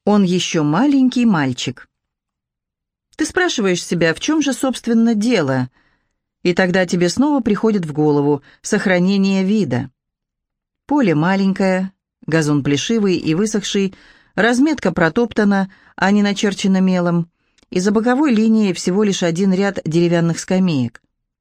Он еще маленький мальчик. Ты спрашиваешь себя, в чем же, собственно, дело? И тогда тебе снова приходит в голову сохранение вида. Поле маленькое, газон плешивый и высохший, разметка протоптана, а не начерчена мелом, и за боковой линией всего лишь один ряд деревянных скамеек.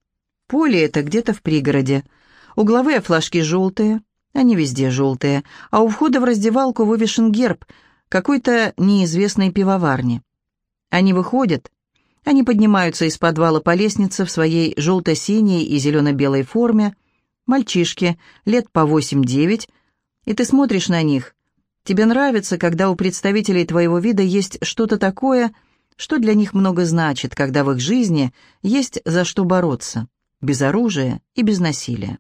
Поле это где-то в пригороде. Угловые флажки желтые, они везде желтые, а у входа в раздевалку вывешен герб какой-то неизвестной пивоварни. Они выходят, они поднимаются из подвала по лестнице в своей желто-синей и зелено-белой форме, мальчишки, лет по 8-9, и ты смотришь на них. Тебе нравится, когда у представителей твоего вида есть что-то такое, что для них много значит, когда в их жизни есть за что бороться, без оружия и без насилия.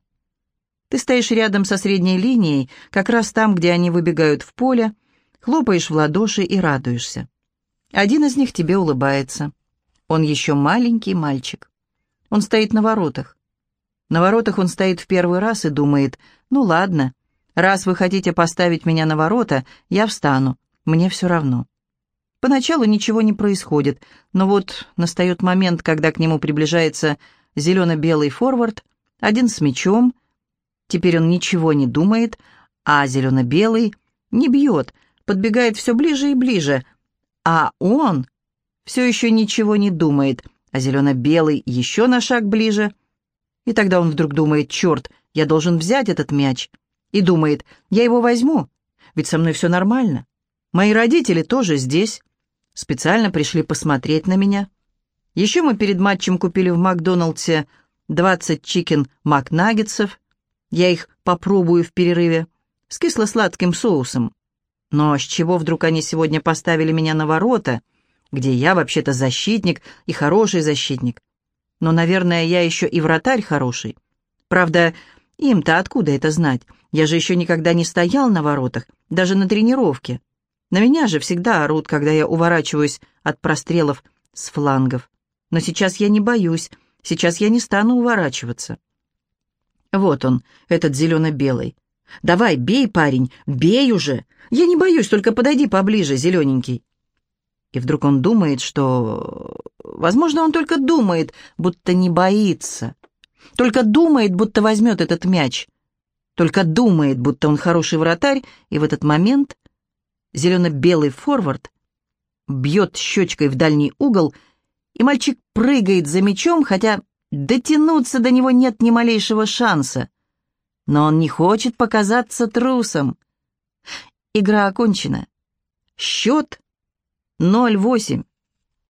Ты стоишь рядом со средней линией, как раз там, где они выбегают в поле, хлопаешь в ладоши и радуешься. Один из них тебе улыбается. Он еще маленький мальчик. Он стоит на воротах. На воротах он стоит в первый раз и думает: ну ладно, раз вы хотите поставить меня на ворота, я встану, мне все равно. Поначалу ничего не происходит, но вот настает момент, когда к нему приближается зелено-белый форвард, один с мячом. Теперь он ничего не думает, а зелено-белый не бьет, подбегает все ближе и ближе, а он все еще ничего не думает, а зелено-белый еще на шаг ближе. И тогда он вдруг думает: черт, я должен взять этот мяч. И думает: я его возьму, ведь со мной все нормально. Мои родители тоже здесь, специально пришли посмотреть на меня. Еще мы перед матчем купили в Макдоналдсе 20 чикен макнаггетсов. Я их попробую в перерыве с кисло-сладким соусом. Но с чего вдруг они сегодня поставили меня на ворота, где я вообще-то защитник и хороший защитник? Но, наверное, я еще и вратарь хороший. Правда, им-то откуда это знать? Я же еще никогда не стоял на воротах, даже на тренировке. На меня же всегда орут, когда я уворачиваюсь от прострелов с флангов. Но сейчас я не боюсь, сейчас я не стану уворачиваться. Вот он, этот зелено-белый. Давай, бей, парень, бей уже. Я не боюсь, только подойди поближе, зелененький. И вдруг он думает, что... Возможно, он только думает, будто не боится. Только думает, будто возьмет этот мяч. Только думает, будто он хороший вратарь, и в этот момент зелено-белый форвард бьет щечкой в дальний угол, и мальчик прыгает за мячом, хотя дотянуться до него нет ни малейшего шанса. Но он не хочет показаться трусом. Игра окончена. Счет 0-8.